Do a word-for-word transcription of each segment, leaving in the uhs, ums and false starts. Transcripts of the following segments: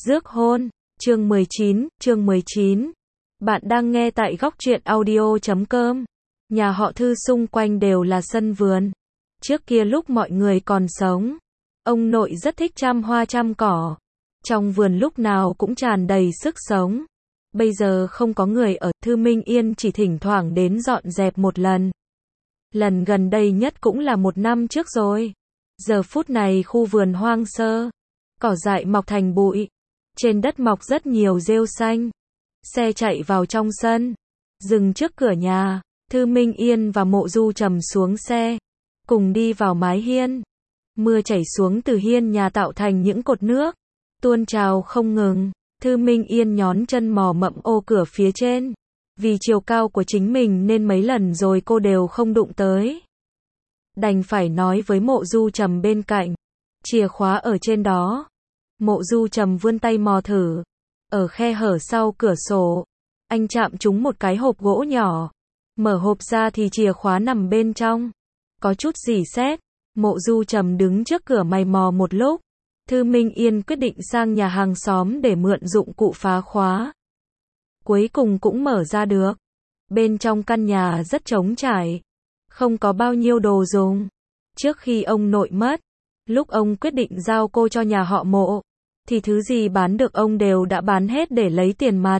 Rước hôn, chương mười chín, chương mười chín. Bạn đang nghe tại góc truyện audio chấm com. Nhà họ Thư xung quanh đều là sân vườn. Trước kia lúc mọi người còn sống, ông nội rất thích chăm hoa chăm cỏ. Trong vườn lúc nào cũng tràn đầy sức sống. Bây giờ không có người ở, Thư Minh Yên chỉ thỉnh thoảng đến dọn dẹp một lần. Lần gần đây nhất cũng là một năm trước rồi. Giờ phút này khu vườn hoang sơ, cỏ dại mọc thành bụi. Trên đất mọc rất nhiều rêu xanh. Xe chạy vào trong sân, dừng trước cửa nhà. Thư Minh Yên và Mộ Du Trầm xuống xe, cùng đi vào mái hiên. Mưa chảy xuống từ hiên nhà tạo thành những cột nước, tuôn trào không ngừng. Thư Minh Yên nhón chân mò mẫm ô cửa phía trên. Vì chiều cao của chính mình nên mấy lần rồi cô đều không đụng tới. Đành phải nói với Mộ Du Trầm bên cạnh. Chìa khóa ở trên đó. Mộ Du Trầm vươn tay mò thử. Ở khe hở sau cửa sổ, anh chạm trúng một cái hộp gỗ nhỏ. Mở hộp ra thì chìa khóa nằm bên trong. Có chút rỉ sét. Mộ Du Trầm đứng trước cửa mày mò một lúc. Thư Minh Yên quyết định sang nhà hàng xóm để mượn dụng cụ phá khóa. Cuối cùng cũng mở ra được. Bên trong căn nhà rất trống trải, không có bao nhiêu đồ dùng. Trước khi ông nội mất, lúc ông quyết định giao cô cho nhà họ Mộ, thì thứ gì bán được ông đều đã bán hết để lấy tiền mặt.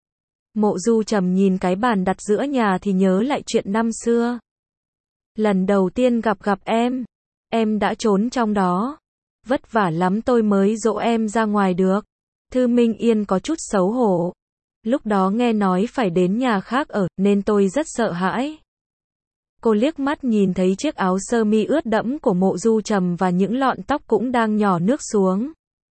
Mộ Du Trầm nhìn cái bàn đặt giữa nhà thì nhớ lại chuyện năm xưa. Lần đầu tiên gặp gặp em, em đã trốn trong đó. Vất vả lắm tôi mới dỗ em ra ngoài được. Thư Minh Yên có chút xấu hổ. Lúc đó nghe nói phải đến nhà khác ở, nên tôi rất sợ hãi. Cô liếc mắt nhìn thấy chiếc áo sơ mi ướt đẫm của Mộ Du Trầm và những lọn tóc cũng đang nhỏ nước xuống.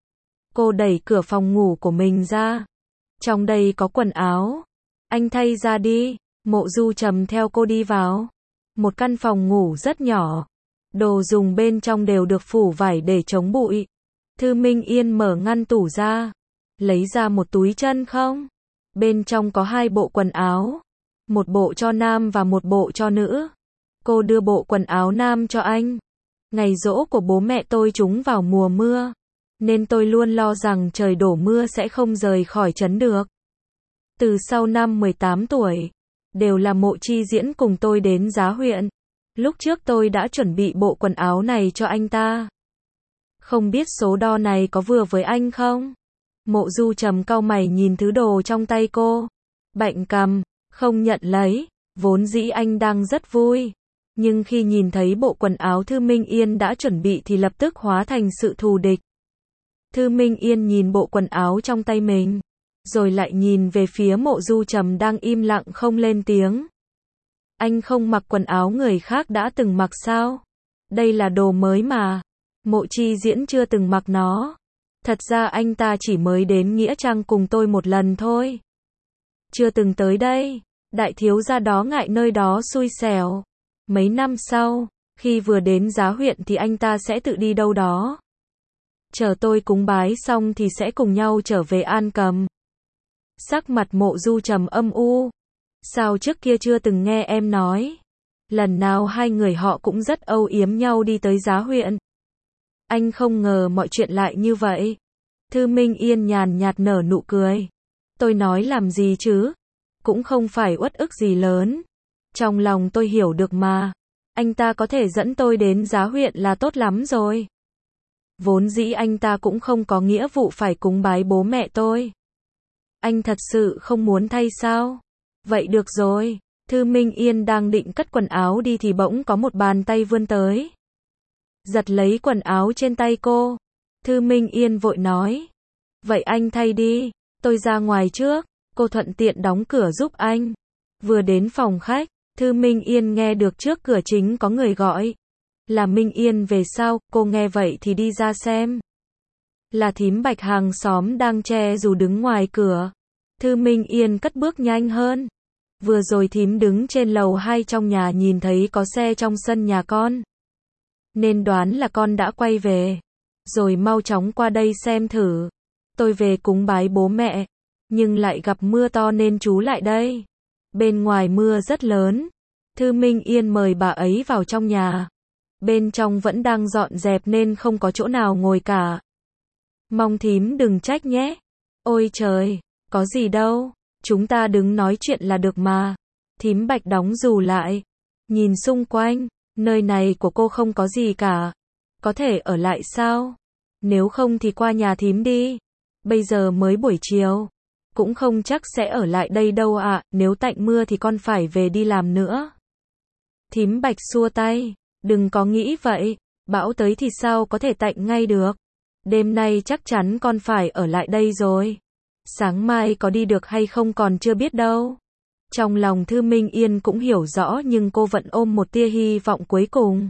Cô đẩy cửa phòng ngủ của mình ra. Trong đây có quần áo. Anh thay ra đi. Mộ Du Trầm theo cô đi vào. Một căn phòng ngủ rất nhỏ. Đồ dùng bên trong đều được phủ vải để chống bụi. Thư Minh Yên mở ngăn tủ ra. Lấy ra một túi chân không. Bên trong có hai bộ quần áo. Một bộ cho nam và một bộ cho nữ. Cô đưa bộ quần áo nam cho anh. Ngày giỗ của bố mẹ tôi trúng vào mùa mưa, nên tôi luôn lo rằng trời đổ mưa sẽ không rời khỏi trấn được. Từ sau năm mười tám tuổi, đều là Mộ Chi Diễn cùng tôi đến Giá huyện. Lúc trước tôi đã chuẩn bị bộ quần áo này cho anh ta. Không biết số đo này có vừa với anh không? Mộ Du Trầm cau mày nhìn thứ đồ trong tay cô. Bạnh cằm, không nhận lấy. Vốn dĩ anh đang rất vui. Nhưng khi nhìn thấy bộ quần áo Thư Minh Yên đã chuẩn bị thì lập tức hóa thành sự thù địch. Thư Minh Yên nhìn bộ quần áo trong tay mình, rồi lại nhìn về phía Mộ Du Trầm đang im lặng không lên tiếng. Anh không mặc quần áo người khác đã từng mặc sao? Đây là đồ mới mà. Mộ Chi Diễn chưa từng mặc nó. Thật ra anh ta chỉ mới đến Nghĩa Trang cùng tôi một lần thôi. Chưa từng tới đây. Đại thiếu gia đó ngại nơi đó xui xẻo. Mấy năm sau, khi vừa đến Giá huyện thì anh ta sẽ tự đi đâu đó. Chờ tôi cúng bái xong thì sẽ cùng nhau trở về An Cầm. Sắc mặt Mộ Du Trầm âm u. Sao trước kia chưa từng nghe em nói? Lần nào hai người họ cũng rất âu yếm nhau đi tới Giá huyện. Anh không ngờ mọi chuyện lại như vậy. Thư Minh Yên nhàn nhạt nở nụ cười. Tôi nói làm gì chứ? Cũng không phải uất ức gì lớn. Trong lòng tôi hiểu được mà. Anh ta có thể dẫn tôi đến Giá huyện là tốt lắm rồi. Vốn dĩ anh ta cũng không có nghĩa vụ phải cúng bái bố mẹ tôi. Anh thật sự không muốn thay sao? Vậy được rồi. Thư Minh Yên đang định cất quần áo đi thì bỗng có một bàn tay vươn tới. Giật lấy quần áo trên tay cô. Thư Minh Yên vội nói. Vậy anh thay đi. Tôi ra ngoài trước. Cô thuận tiện đóng cửa giúp anh. Vừa đến phòng khách, Thư Minh Yên nghe được trước cửa chính có người gọi. Là Minh Yên về sao? Cô nghe vậy thì đi ra xem. Là thím Bạch hàng xóm đang che dù đứng ngoài cửa. Thư Minh Yên cất bước nhanh hơn. Vừa rồi thím đứng trên lầu hai trong nhà nhìn thấy có xe trong sân nhà con, nên đoán là con đã quay về. Rồi mau chóng qua đây xem thử. Tôi về cúng bái bố mẹ, nhưng lại gặp mưa to nên chú lại đây. Bên ngoài mưa rất lớn. Thư Minh Yên mời bà ấy vào trong nhà. Bên trong vẫn đang dọn dẹp nên không có chỗ nào ngồi cả. Mong thím đừng trách nhé. Ôi trời, có gì đâu, chúng ta đứng nói chuyện là được mà. Thím Bạch đóng dù lại, nhìn xung quanh, nơi này của cô không có gì cả. Có thể ở lại sao? Nếu không thì qua nhà thím đi. Bây giờ mới buổi chiều, cũng không chắc sẽ ở lại đây đâu ạ, à. Nếu tạnh mưa thì con phải về đi làm nữa. Thím Bạch xua tay, đừng có nghĩ vậy, bão tới thì sao có thể tạnh ngay được. Đêm nay chắc chắn con phải ở lại đây rồi. Sáng mai có đi được hay không còn chưa biết đâu. Trong lòng Thư Minh Yên cũng hiểu rõ nhưng cô vẫn ôm một tia hy vọng cuối cùng.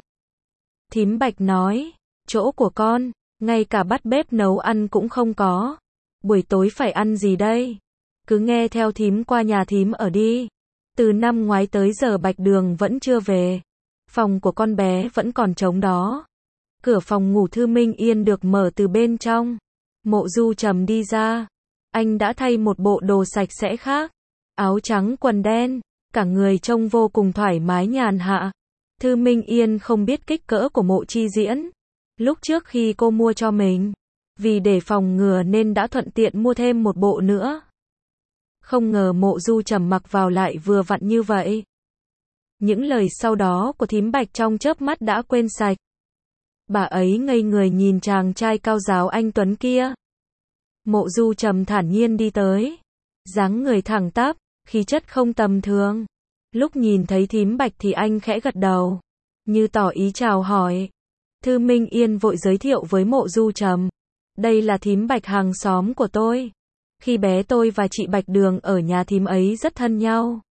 Thím Bạch nói, chỗ của con, ngay cả bát bếp nấu ăn cũng không có. Buổi tối phải ăn gì đây? Cứ nghe theo thím qua nhà thím ở đi. Từ năm ngoái tới giờ Bạch Đường vẫn chưa về. Phòng của con bé vẫn còn trống đó. Cửa phòng ngủ Thư Minh Yên được mở từ bên trong. Mộ Du Trầm đi ra. Anh đã thay một bộ đồ sạch sẽ khác. Áo trắng quần đen. Cả người trông vô cùng thoải mái nhàn hạ. Thư Minh Yên không biết kích cỡ của Mộ Chi Diễn. Lúc trước khi cô mua cho mình, vì để phòng ngừa nên đã thuận tiện mua thêm một bộ nữa. Không ngờ Mộ Du Trầm mặc vào lại vừa vặn như vậy. Những lời sau đó của thím Bạch trong chớp mắt đã quên sạch. Bà ấy ngây người nhìn chàng trai cao ráo anh tuấn kia. Mộ Du Trầm thản nhiên đi tới. Dáng người thẳng tắp, khí chất không tầm thường. Lúc nhìn thấy thím Bạch thì anh khẽ gật đầu, như tỏ ý chào hỏi. Thư Minh Yên vội giới thiệu với Mộ Du Trầm. Đây là thím Bạch hàng xóm của tôi. Khi bé tôi và chị Bạch Đường ở nhà thím ấy rất thân nhau.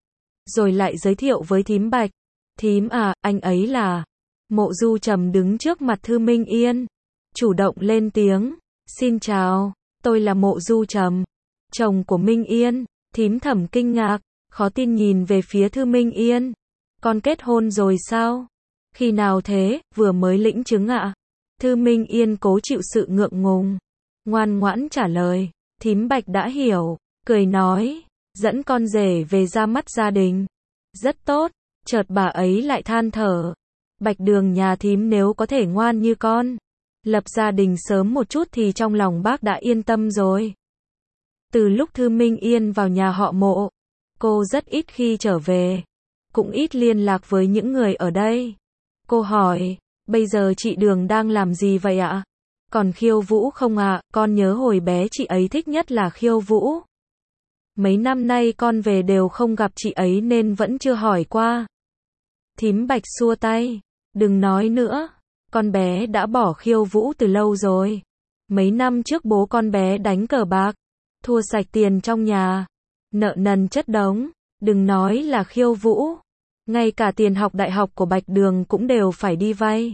Rồi lại giới thiệu với thím Bạch. Thím à, anh ấy là... Mộ Du Trầm đứng trước mặt Thư Minh Yên, chủ động lên tiếng. Xin chào, tôi là Mộ Du Trầm, chồng của Minh Yên. Thím Thẩm kinh ngạc, khó tin nhìn về phía Thư Minh Yên. Con kết hôn rồi sao? Khi nào thế, vừa mới lĩnh chứng ạ? Thư Minh Yên cố chịu sự ngượng ngùng, ngoan ngoãn trả lời. Thím Bạch đã hiểu, cười nói, dẫn con rể về ra mắt gia đình. Rất tốt, chợt bà ấy lại than thở. Bạch Đường nhà thím nếu có thể ngoan như con, lập gia đình sớm một chút thì trong lòng bác đã yên tâm rồi. Từ lúc Thư Minh Yên vào nhà họ Mộ, cô rất ít khi trở về, cũng ít liên lạc với những người ở đây. Cô hỏi, bây giờ chị Đường đang làm gì vậy ạ? Còn khiêu vũ không ạ? Con nhớ hồi bé chị ấy thích nhất là khiêu vũ. Mấy năm nay con về đều không gặp chị ấy nên vẫn chưa hỏi qua. Thím Bạch xua tay, đừng nói nữa, con bé đã bỏ khiêu vũ từ lâu rồi. Mấy năm trước bố con bé đánh cờ bạc, thua sạch tiền trong nhà, nợ nần chất đống, đừng nói là khiêu vũ. Ngay cả tiền học đại học của Bạch Đường cũng đều phải đi vay.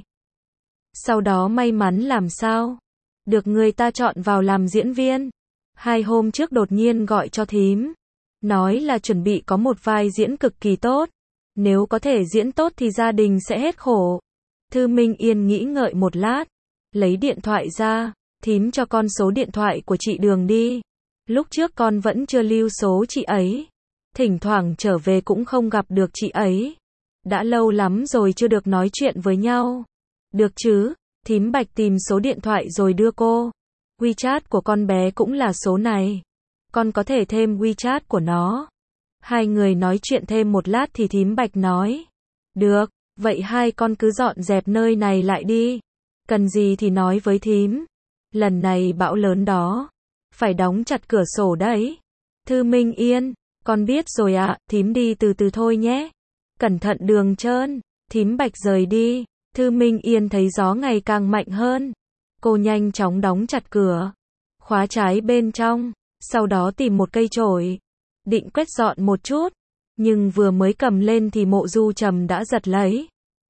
Sau đó may mắn làm sao? Được người ta chọn vào làm diễn viên. Hai hôm trước đột nhiên gọi cho thím. Nói là chuẩn bị có một vai diễn cực kỳ tốt. Nếu có thể diễn tốt thì gia đình sẽ hết khổ. Thư Minh Yên nghĩ ngợi một lát. Lấy điện thoại ra. Thím cho con số điện thoại của chị Đường đi. Lúc trước con vẫn chưa lưu số chị ấy. Thỉnh thoảng trở về cũng không gặp được chị ấy. Đã lâu lắm rồi chưa được nói chuyện với nhau. Được chứ, thím Bạch tìm số điện thoại rồi đưa cô. WeChat của con bé cũng là số này. Con có thể thêm WeChat của nó. Hai người nói chuyện thêm một lát thì thím Bạch nói. Được, vậy hai con cứ dọn dẹp nơi này lại đi. Cần gì thì nói với thím. Lần này bão lớn đó. Phải đóng chặt cửa sổ đấy. Thư Minh Yên, con biết rồi ạ, thím đi từ từ thôi nhé. Cẩn thận đường trơn. Thím Bạch rời đi. Thư Minh Yên thấy gió ngày càng mạnh hơn. Cô nhanh chóng đóng chặt cửa, khóa trái bên trong, sau đó tìm một cây chổi, định quét dọn một chút, nhưng vừa mới cầm lên thì Mộ Du Trầm đã giật lấy.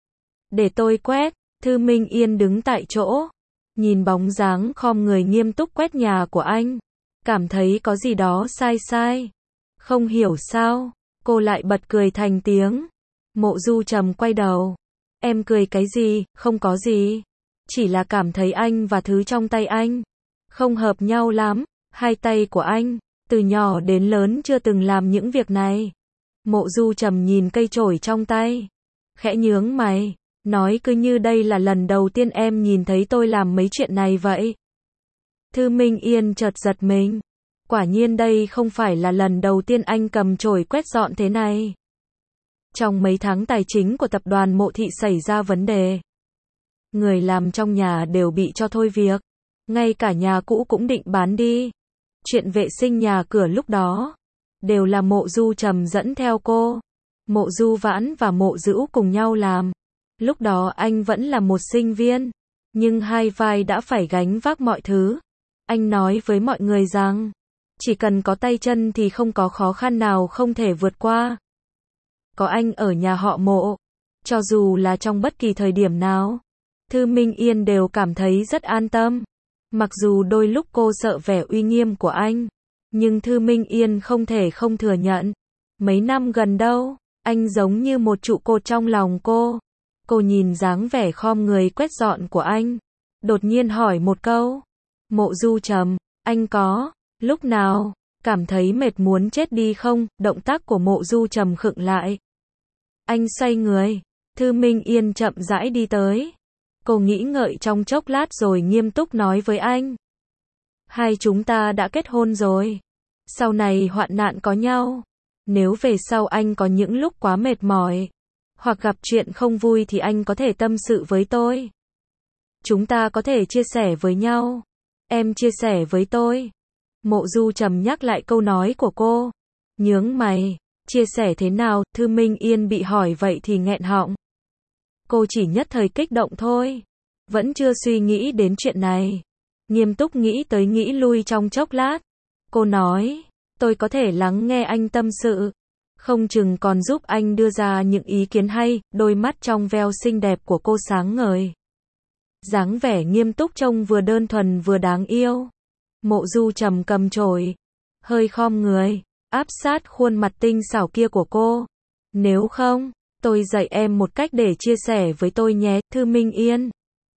Để tôi quét. Thư Minh Yên đứng tại chỗ, nhìn bóng dáng khom người nghiêm túc quét nhà của anh, cảm thấy có gì đó sai sai. Không hiểu sao, cô lại bật cười thành tiếng. Mộ Du Trầm quay đầu. Em cười cái gì? Không có gì. Chỉ là cảm thấy anh và thứ trong tay anh không hợp nhau lắm. Hai tay của anh, từ nhỏ đến lớn chưa từng làm những việc này. Mộ Du Trầm nhìn cây chổi trong tay, khẽ nhướng mày, nói cứ như đây là lần đầu tiên em nhìn thấy tôi làm mấy chuyện này vậy. Thư Minh Yên chợt giật mình. Quả nhiên đây không phải là lần đầu tiên anh cầm chổi quét dọn thế này. Trong mấy tháng tài chính của tập đoàn Mộ Thị xảy ra vấn đề. Người làm trong nhà đều bị cho thôi việc. Ngay cả nhà cũ cũng định bán đi. Chuyện vệ sinh nhà cửa lúc đó đều là Mộ Du Trầm dẫn theo cô. Mộ Du Vãn và Mộ Dữu cùng nhau làm. Lúc đó anh vẫn là một sinh viên, nhưng hai vai đã phải gánh vác mọi thứ. Anh nói với mọi người rằng, chỉ cần có tay chân thì không có khó khăn nào không thể vượt qua. Có anh ở nhà họ Mộ, cho dù là trong bất kỳ thời điểm nào, Thư Minh Yên đều cảm thấy rất an tâm. Mặc dù đôi lúc cô sợ vẻ uy nghiêm của anh, nhưng Thư Minh Yên không thể không thừa nhận. Mấy năm gần đâu, anh giống như một trụ cột trong lòng cô. Cô nhìn dáng vẻ khom người quét dọn của anh, đột nhiên hỏi một câu. Mộ Du Trầm, anh có, lúc nào, cảm thấy mệt muốn chết đi không? Động tác của Mộ Du Trầm khựng lại. Anh xoay người, Thư Minh Yên chậm rãi đi tới. Cô nghĩ ngợi trong chốc lát rồi nghiêm túc nói với anh. Hai chúng ta đã kết hôn rồi. Sau này hoạn nạn có nhau. Nếu về sau anh có những lúc quá mệt mỏi, hoặc gặp chuyện không vui thì anh có thể tâm sự với tôi. Chúng ta có thể chia sẻ với nhau. Em chia sẻ với tôi. Mộ Du Trầm nhắc lại câu nói của cô. Nhướng mày, chia sẻ thế nào? Thư Minh Yên bị hỏi vậy thì nghẹn họng. Cô chỉ nhất thời kích động thôi. Vẫn chưa suy nghĩ đến chuyện này. Nghiêm túc nghĩ tới nghĩ lui trong chốc lát. Cô nói, tôi có thể lắng nghe anh tâm sự. Không chừng còn giúp anh đưa ra những ý kiến hay. Đôi mắt trong veo xinh đẹp của cô sáng ngời. Dáng vẻ nghiêm túc trông vừa đơn thuần vừa đáng yêu. Mộ Du Trầm cầm chổi, hơi khom người, áp sát khuôn mặt tinh xảo kia của cô. Nếu không, tôi dạy em một cách để chia sẻ với tôi nhé, Thư Minh Yên.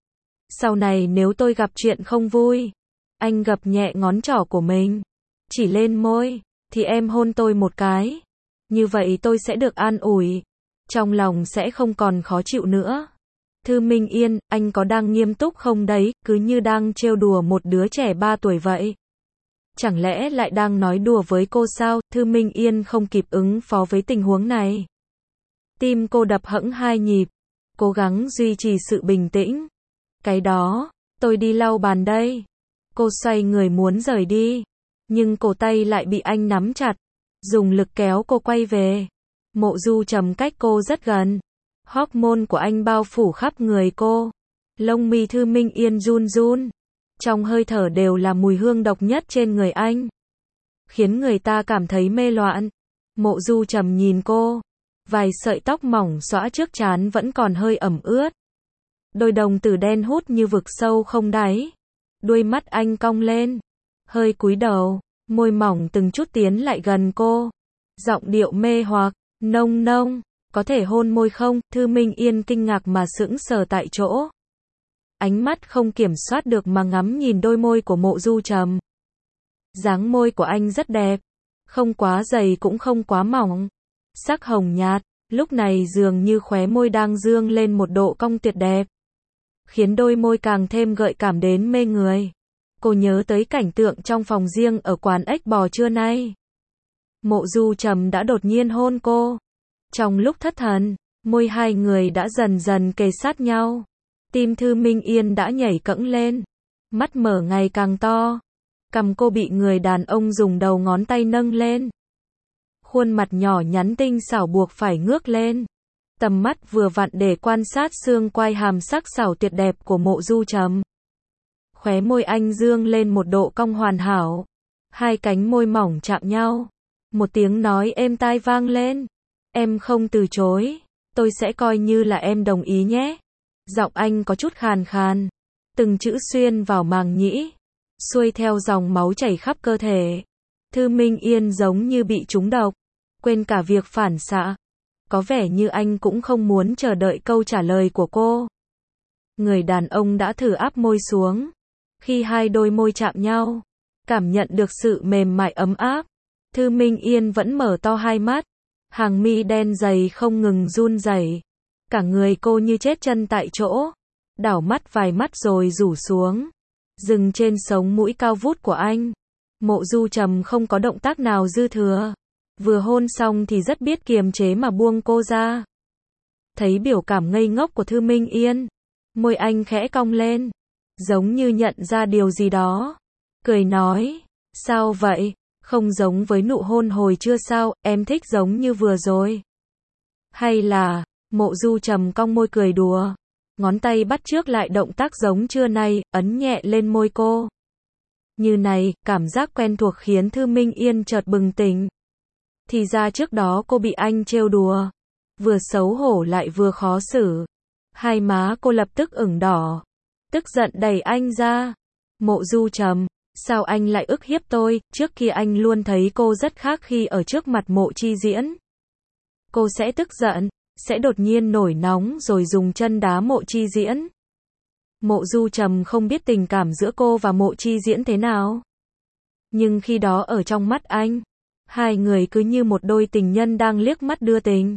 Sau này nếu tôi gặp chuyện không vui, anh gập nhẹ ngón trỏ của mình, chỉ lên môi, thì em hôn tôi một cái. Như vậy tôi sẽ được an ủi, trong lòng sẽ không còn khó chịu nữa. Thư Minh Yên, anh có đang nghiêm túc không đấy, cứ như đang trêu đùa một đứa trẻ ba tuổi vậy. Chẳng lẽ lại đang nói đùa với cô sao? Thư Minh Yên không kịp ứng phó với tình huống này. Tim cô đập hẫng hai nhịp, cố gắng duy trì sự bình tĩnh. Cái đó, tôi đi lau bàn đây. Cô xoay người muốn rời đi, nhưng cổ tay lại bị anh nắm chặt, dùng lực kéo cô quay về. Mộ Du Trầm cách cô rất gần. Hormone của anh bao phủ khắp người cô. Lông mi Thư Minh Yên run run. Trong hơi thở đều là mùi hương độc nhất trên người anh, khiến người ta cảm thấy mê loạn. Mộ Du Trầm nhìn cô. Vài sợi tóc mỏng xõa trước trán vẫn còn hơi ẩm ướt. Đôi đồng tử đen hút như vực sâu không đáy. Đuôi mắt anh cong lên, hơi cúi đầu, môi mỏng từng chút tiến lại gần cô. Giọng điệu mê hoặc, nông nông. Có thể hôn môi không? Thư Minh Yên kinh ngạc mà sững sờ tại chỗ. Ánh mắt không kiểm soát được mà ngắm nhìn đôi môi của Mộ Du Trầm. Dáng môi của anh rất đẹp, không quá dày cũng không quá mỏng, sắc hồng nhạt, lúc này dường như khóe môi đang dương lên một độ cong tuyệt đẹp, khiến đôi môi càng thêm gợi cảm đến mê người. Cô nhớ tới cảnh tượng trong phòng riêng ở quán ếch bò trưa nay. Mộ Du Trầm đã đột nhiên hôn cô. Trong lúc thất thần, môi hai người đã dần dần kề sát nhau. Tim Thư Minh Yên đã nhảy cẫng lên, mắt mở ngày càng to. Cằm cô bị người đàn ông dùng đầu ngón tay nâng lên. Khuôn mặt nhỏ nhắn tinh xảo buộc phải ngước lên. Tầm mắt vừa vặn để quan sát xương quai hàm sắc sảo tuyệt đẹp của Mộ Du Trầm. Khóe môi anh dương lên một độ cong hoàn hảo. Hai cánh môi mỏng chạm nhau. Một tiếng nói êm tai vang lên. Em không từ chối, tôi sẽ coi như là em đồng ý nhé. Giọng anh có chút khàn khàn, từng chữ xuyên vào màng nhĩ, xuôi theo dòng máu chảy khắp cơ thể. Thư Minh Yên giống như bị trúng độc, quên cả việc phản xạ. Có vẻ như anh cũng không muốn chờ đợi câu trả lời của cô. Người đàn ông đã thử áp môi xuống. Khi hai đôi môi chạm nhau, cảm nhận được sự mềm mại ấm áp, Thư Minh Yên vẫn mở to hai mắt. Hàng mi đen dày không ngừng run rẩy. Cả người cô như chết chân tại chỗ. Đảo mắt vài mắt rồi rủ xuống. dừng trên sống mũi cao vút của anh. Mộ Du Trầm không có động tác nào dư thừa. Vừa hôn xong thì rất biết kiềm chế mà buông cô ra. Thấy biểu cảm ngây ngốc của Thư Minh Yên, môi anh khẽ cong lên, giống như nhận ra điều gì đó. Cười nói, sao vậy? Không giống với nụ hôn hồi chưa sao, em thích giống như vừa rồi. Hay là, Mộ Du Trầm cong môi cười đùa, ngón tay bắt chước lại động tác giống trưa nay, ấn nhẹ lên môi cô. Như này, cảm giác quen thuộc khiến Thư Minh Yên chợt bừng tỉnh. Thì ra trước đó cô bị anh trêu đùa, vừa xấu hổ lại vừa khó xử. Hai má cô lập tức ửng đỏ, tức giận đẩy anh ra. Mộ Du Trầm, sao anh lại ức hiếp tôi, trước kia anh luôn thấy cô rất khác khi ở trước mặt Mộ Chi Diễn. Cô sẽ tức giận, sẽ đột nhiên nổi nóng rồi dùng chân đá Mộ Chi Diễn. Mộ Du Trầm không biết tình cảm giữa cô và Mộ Chi Diễn thế nào. Nhưng khi đó ở trong mắt anh, hai người cứ như một đôi tình nhân đang liếc mắt đưa tình.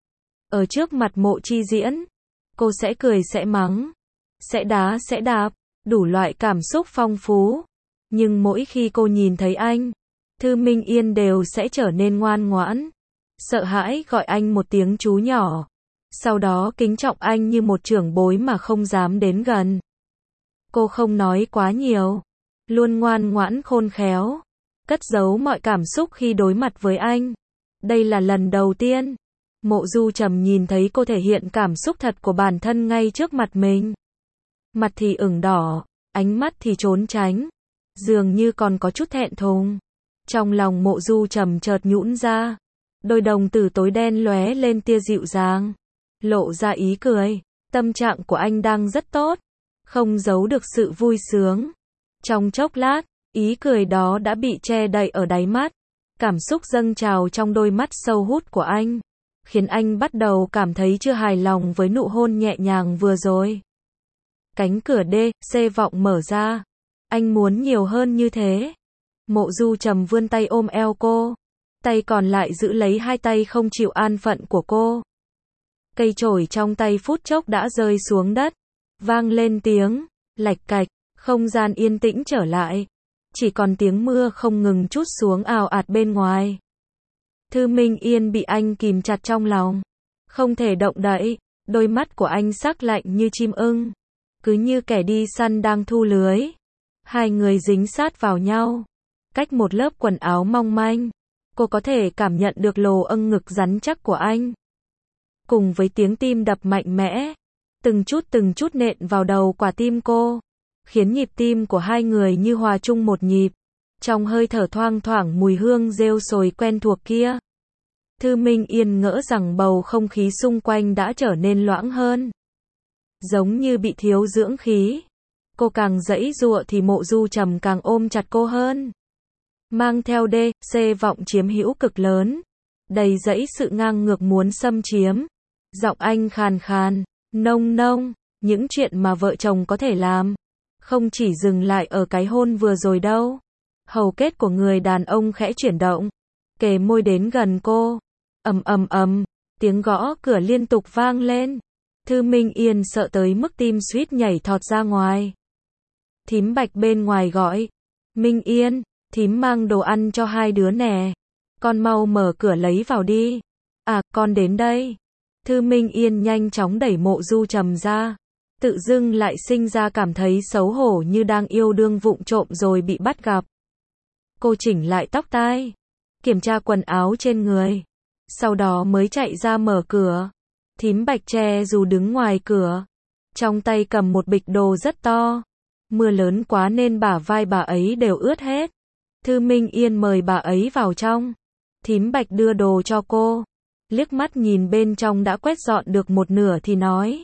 Ở trước mặt Mộ Chi Diễn, cô sẽ cười sẽ mắng, sẽ đá sẽ đạp, đủ loại cảm xúc phong phú. Nhưng mỗi khi cô nhìn thấy anh, Thư Minh Yên đều sẽ trở nên ngoan ngoãn, sợ hãi gọi anh một tiếng chú nhỏ. Sau đó kính trọng anh như một trưởng bối mà không dám đến gần. Cô không nói quá nhiều, luôn ngoan ngoãn khôn khéo, cất giấu mọi cảm xúc khi đối mặt với anh. Đây là lần đầu tiên Mộ Du Trầm nhìn thấy cô thể hiện cảm xúc thật của bản thân ngay trước mặt mình. Mặt thì ửng đỏ, ánh mắt thì trốn tránh, dường như còn có chút thẹn thùng. Trong lòng Mộ Du Trầm chợt nhũn ra, đôi đồng tử tối đen lóe lên tia dịu dàng, lộ ra ý cười. Tâm trạng của anh đang rất tốt, không giấu được sự vui sướng. Trong chốc lát, ý cười đó đã bị che đậy ở đáy mắt. Cảm xúc dâng trào trong đôi mắt sâu hút của anh, khiến anh bắt đầu cảm thấy chưa hài lòng với nụ hôn nhẹ nhàng vừa rồi. Cánh cửa D, C vọng mở ra. Anh muốn nhiều hơn như thế. Mộ Du Trầm vươn tay ôm eo cô, tay còn lại giữ lấy hai tay không chịu an phận của cô. Cây chổi trong tay phút chốc đã rơi xuống đất, vang lên tiếng lạch cạch, không gian yên tĩnh trở lại, chỉ còn tiếng mưa không ngừng trút xuống ào ạt bên ngoài. Thư Minh Yên bị anh kìm chặt trong lòng, không thể động đậy, đôi mắt của anh sắc lạnh như chim ưng, cứ như kẻ đi săn đang thu lưới. Hai người dính sát vào nhau, cách một lớp quần áo mong manh, cô có thể cảm nhận được lồ âng ngực rắn chắc của anh. Cùng với tiếng tim đập mạnh mẽ, từng chút từng chút nện vào đầu quả tim cô, khiến nhịp tim của hai người như hòa chung một nhịp. Trong hơi thở thoang thoảng mùi hương rêu sồi quen thuộc kia, Thư Minh Yên ngỡ rằng bầu không khí xung quanh đã trở nên loãng hơn, giống như bị thiếu dưỡng khí. Cô càng giãy giụa thì Mộ Du Trầm càng ôm chặt cô hơn, mang theo D, C vọng chiếm hữu cực lớn, đầy dẫy sự ngang ngược muốn xâm chiếm. Giọng anh khàn khàn, nông nông, những chuyện mà vợ chồng có thể làm, không chỉ dừng lại ở cái hôn vừa rồi đâu. Hầu kết của người đàn ông khẽ chuyển động, kề môi đến gần cô. Ầm ầm ầm, tiếng gõ cửa liên tục vang lên. Thư Minh Yên sợ tới mức tim suýt nhảy thọt ra ngoài. Thím Bạch bên ngoài gọi, Minh Yên, thím mang đồ ăn cho hai đứa nè, con mau mở cửa lấy vào đi. À, con đến đây. Thư Minh Yên nhanh chóng đẩy Mộ Du Trầm ra, tự dưng lại sinh ra cảm thấy xấu hổ như đang yêu đương vụng trộm rồi bị bắt gặp. Cô chỉnh lại tóc tai, kiểm tra quần áo trên người, sau đó mới chạy ra mở cửa. Thím Bạch che dù đứng ngoài cửa, trong tay cầm một bịch đồ rất to. Mưa lớn quá nên bả vai bà ấy đều ướt hết. Thư Minh Yên mời bà ấy vào trong. Thím Bạch đưa đồ cho cô, liếc mắt nhìn bên trong đã quét dọn được một nửa thì nói: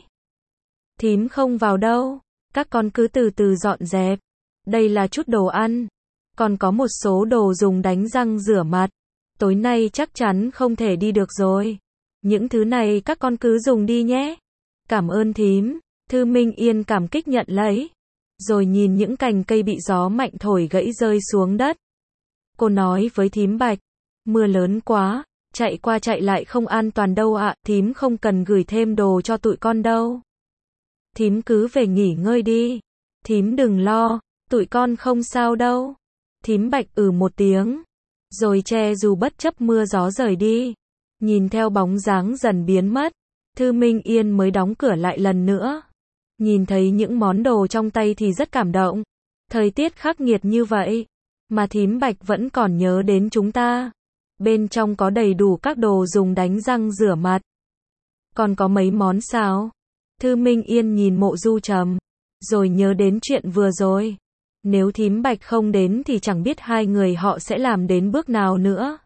Thím không vào đâu, các con cứ từ từ dọn dẹp. Đây là chút đồ ăn, còn có một số đồ dùng đánh răng rửa mặt. Tối nay chắc chắn không thể đi được rồi. Những thứ này các con cứ dùng đi nhé. Cảm ơn thím. Thư Minh Yên cảm kích nhận lấy, rồi nhìn những cành cây bị gió mạnh thổi gãy rơi xuống đất. Cô nói với thím Bạch: Mưa lớn quá, chạy qua chạy lại không an toàn đâu ạ, thím không cần gửi thêm đồ cho tụi con đâu. Thím cứ về nghỉ ngơi đi. Thím đừng lo, Tụi con không sao đâu. Thím Bạch ừ một tiếng, rồi che dù bất chấp mưa gió rời đi. Nhìn theo bóng dáng dần biến mất, Thư Minh Yên mới đóng cửa lại lần nữa. Nhìn thấy những món đồ trong tay thì rất cảm động. Thời tiết khắc nghiệt như vậy, mà thím Bạch vẫn còn nhớ đến chúng ta. Bên trong có đầy đủ các đồ dùng đánh răng rửa mặt. Còn có mấy món sao? Thư Minh Yên nhìn Mộ Du Trầm, rồi nhớ đến chuyện vừa rồi. Nếu thím Bạch không đến thì chẳng biết hai người họ sẽ làm đến bước nào nữa.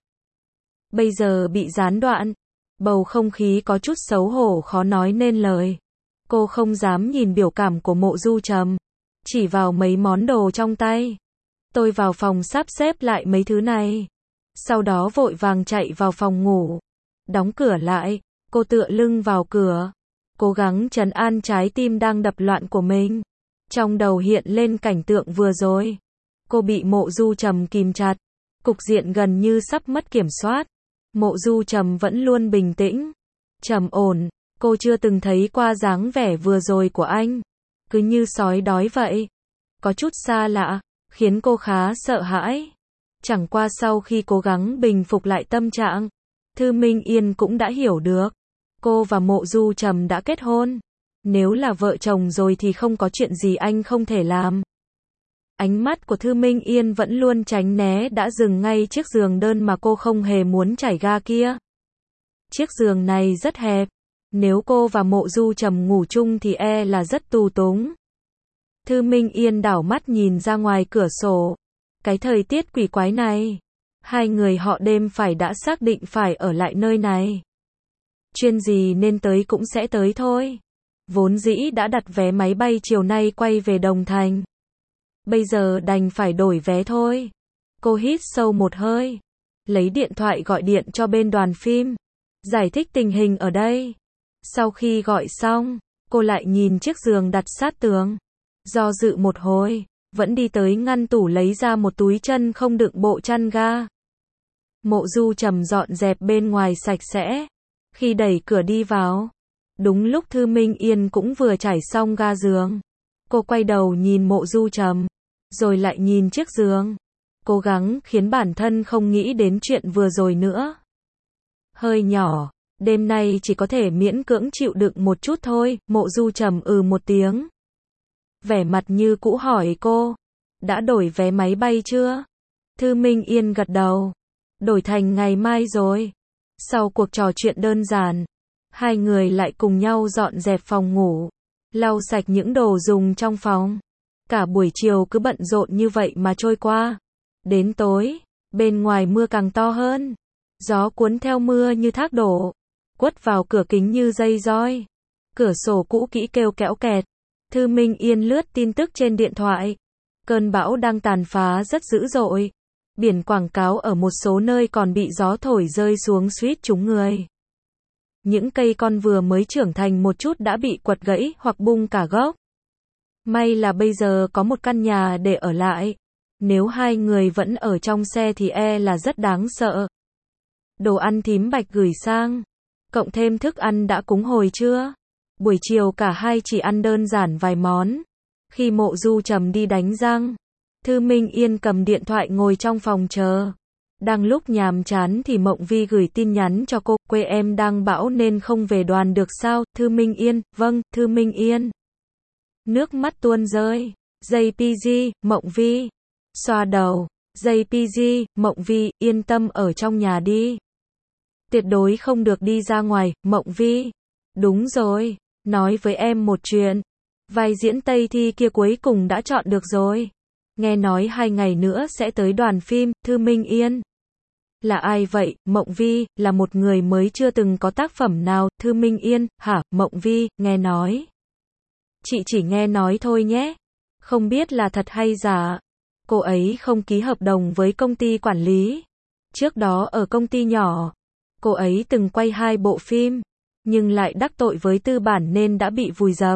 Bây giờ bị gián đoạn, bầu không khí có chút xấu hổ khó nói nên lời. Cô không dám nhìn biểu cảm của Mộ Du Trầm, chỉ vào mấy món đồ trong tay. Tôi vào phòng sắp xếp lại mấy thứ này, sau đó vội vàng chạy vào phòng ngủ, đóng cửa lại. Cô tựa lưng vào cửa, cố gắng trấn an trái tim đang đập loạn của mình. Trong đầu hiện lên cảnh tượng vừa rồi, cô bị Mộ Du Trầm kìm chặt, cục diện gần như sắp mất kiểm soát. Mộ Du Trầm vẫn luôn bình tĩnh, trầm ổn, cô chưa từng thấy qua dáng vẻ vừa rồi của anh, cứ như sói đói vậy. Có chút xa lạ, khiến cô khá sợ hãi. Chẳng qua sau khi cố gắng bình phục lại tâm trạng, Thư Minh Yên cũng đã hiểu được, cô và Mộ Du Trầm đã kết hôn. Nếu là vợ chồng rồi thì không có chuyện gì anh không thể làm. Ánh mắt của Thư Minh Yên vẫn luôn tránh né đã dừng ngay chiếc giường đơn mà cô không hề muốn trải ga kia. Chiếc giường này rất hẹp, nếu cô và Mộ Du Trầm ngủ chung thì e là rất tù túng. Thư Minh Yên đảo mắt nhìn ra ngoài cửa sổ. Cái thời tiết quỷ quái này, hai người họ đêm phải đã xác định phải ở lại nơi này. Chuyên gì nên tới cũng sẽ tới thôi. Vốn dĩ đã đặt vé máy bay chiều nay quay về Đồng Thành. Bây giờ đành phải đổi vé thôi. Cô hít sâu một hơi, lấy điện thoại gọi điện cho bên đoàn phim, giải thích tình hình ở đây. Sau khi gọi xong, cô lại nhìn chiếc giường đặt sát tường. Do dự một hồi, vẫn đi tới ngăn tủ lấy ra một túi chân không đựng bộ chăn ga. Mộ Du Trầm dọn dẹp bên ngoài sạch sẽ. Khi đẩy cửa đi vào, đúng lúc Thư Minh Yên cũng vừa trải xong ga giường. Cô quay đầu nhìn Mộ Du Trầm, rồi lại nhìn chiếc giường, cố gắng khiến bản thân không nghĩ đến chuyện vừa rồi nữa. Hơi nhỏ, đêm nay chỉ có thể miễn cưỡng chịu đựng một chút thôi. Mộ Du Trầm ừ một tiếng, vẻ mặt như cũ hỏi cô, đã đổi vé máy bay chưa? Thư Minh Yên gật đầu, đổi thành ngày mai rồi. Sau cuộc trò chuyện đơn giản, hai người lại cùng nhau dọn dẹp phòng ngủ, lau sạch những đồ dùng trong phòng. Cả buổi chiều cứ bận rộn như vậy mà trôi qua. Đến tối, bên ngoài mưa càng to hơn. Gió cuốn theo mưa như thác đổ, quất vào cửa kính như dây roi. Cửa sổ cũ kỹ kêu kéo kẹt. Thư Minh Yên lướt tin tức trên điện thoại. Cơn bão đang tàn phá rất dữ dội. Biển quảng cáo ở một số nơi còn bị gió thổi rơi xuống suýt trúng người. Những cây con vừa mới trưởng thành một chút đã bị quật gãy hoặc bung cả gốc. May là bây giờ có một căn nhà để ở lại. Nếu hai người vẫn ở trong xe thì e là rất đáng sợ. Đồ ăn thím Bạch gửi sang, cộng thêm thức ăn đã cúng hồi trưa. Buổi chiều cả hai chỉ ăn đơn giản vài món. Khi Mộ Du Trầm đi đánh răng, Thư Minh Yên cầm điện thoại ngồi trong phòng chờ. Đang lúc nhàm chán thì Mộng Vi gửi tin nhắn cho cô, quê em đang bão nên không về đoàn được sao? Thư Minh Yên, vâng, Thư Minh Yên. Nước mắt tuôn rơi. gi pê giê, Mộng Vi. Xoa đầu. gi pê giê, Mộng Vi, yên tâm ở trong nhà đi. Tuyệt đối không được đi ra ngoài, Mộng Vi. Đúng rồi, nói với em một chuyện. Vai diễn Tây Thi kia cuối cùng đã chọn được rồi. Nghe nói hai ngày nữa sẽ tới đoàn phim. Thư Minh Yên. Là ai vậy? Mộng Vi, là một người mới chưa từng có tác phẩm nào. Thư Minh Yên, hả? Mộng Vi, nghe nói. Chị chỉ nghe nói thôi nhé. Không biết là thật hay giả. Cô ấy không ký hợp đồng với công ty quản lý. Trước đó ở công ty nhỏ, cô ấy từng quay hai bộ phim, nhưng lại đắc tội với tư bản nên đã bị vùi dập.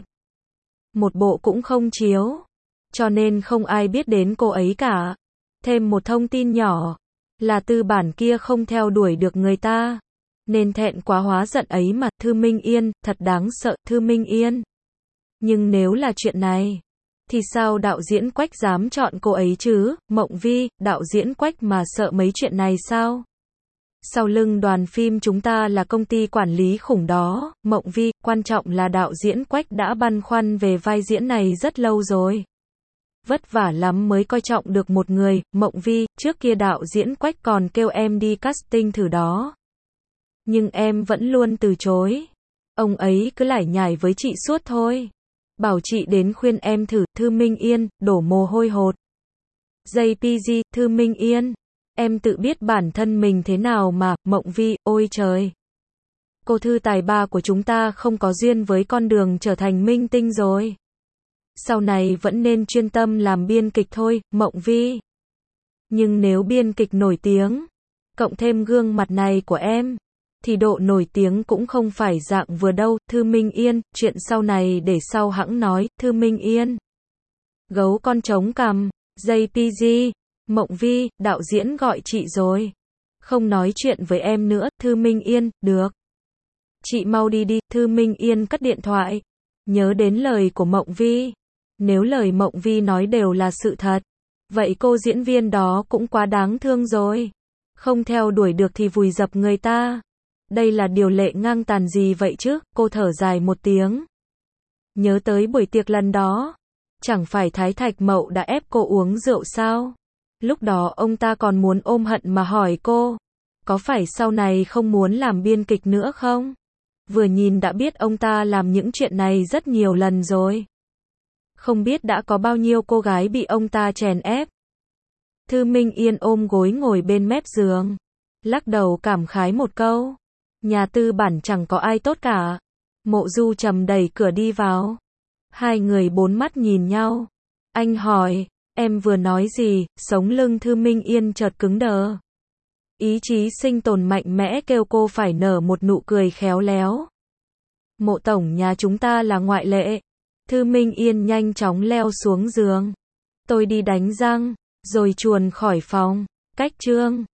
Một bộ cũng không chiếu, cho nên không ai biết đến cô ấy cả. Thêm một thông tin nhỏ, là tư bản kia không theo đuổi được người ta, nên thẹn quá hóa giận ấy mà. Thư Minh Yên, thật đáng sợ. Thư Minh Yên. Nhưng nếu là chuyện này, Thì sao đạo diễn Quách dám chọn cô ấy chứ? Mộng Vi, đạo diễn Quách mà sợ mấy chuyện này sao? Sau lưng đoàn phim chúng ta là công ty quản lý khủng đó, Mộng Vi, quan trọng là đạo diễn Quách đã băn khoăn về vai diễn này rất lâu rồi. Vất vả lắm mới coi trọng được một người, Mộng Vi, trước kia đạo diễn Quách còn kêu em đi casting thử đó. Nhưng em vẫn luôn từ chối. Ông ấy cứ lải nhải với chị suốt thôi. Bảo chị đến khuyên em thử, Thư Minh Yên, đổ mồ hôi hột. gi pê giê, Thư Minh Yên. Em tự biết bản thân mình thế nào mà, Mộng Vi, ôi trời. Cô Thư tài ba của chúng ta không có duyên với con đường trở thành minh tinh rồi. Sau này vẫn nên chuyên tâm làm biên kịch thôi, Mộng Vi. Nhưng nếu biên kịch nổi tiếng, cộng thêm gương mặt này của em, thì độ nổi tiếng cũng không phải dạng vừa đâu, Thư Minh Yên, chuyện sau này để sau hẵng nói, Thư Minh Yên. Gấu con trống cằm, gi pê giê, Mộng Vi, đạo diễn gọi chị rồi. Không nói chuyện với em nữa, Thư Minh Yên, được. Chị mau đi đi, Thư Minh Yên cất điện thoại. Nhớ đến lời của Mộng Vi. Nếu lời Mộng Vi nói đều là sự thật, vậy cô diễn viên đó cũng quá đáng thương rồi. Không theo đuổi được thì vùi dập người ta. Đây là điều lệ ngang tàn gì vậy chứ, cô thở dài một tiếng. Nhớ tới buổi tiệc lần đó. Chẳng phải Thái Thạch Mậu đã ép cô uống rượu sao? Lúc đó ông ta còn muốn ôm hận mà hỏi cô. Có phải sau này không muốn làm biên kịch nữa không? Vừa nhìn đã biết ông ta làm những chuyện này rất nhiều lần rồi. Không biết đã có bao nhiêu cô gái bị ông ta chèn ép. Thư Minh Yên ôm gối ngồi bên mép giường. Lắc đầu cảm khái một câu. Nhà tư bản chẳng có ai tốt cả. Mộ Du Trầm đẩy cửa đi vào. Hai người bốn mắt nhìn nhau. Anh hỏi, em vừa nói gì? Sống lưng Thư Minh Yên chợt cứng đờ. Ý chí sinh tồn mạnh mẽ kêu cô phải nở một nụ cười khéo léo. Mộ tổng nhà chúng ta là ngoại lệ. Thư Minh Yên nhanh chóng leo xuống giường. Tôi đi đánh răng, rồi chuồn khỏi phòng. Cách chương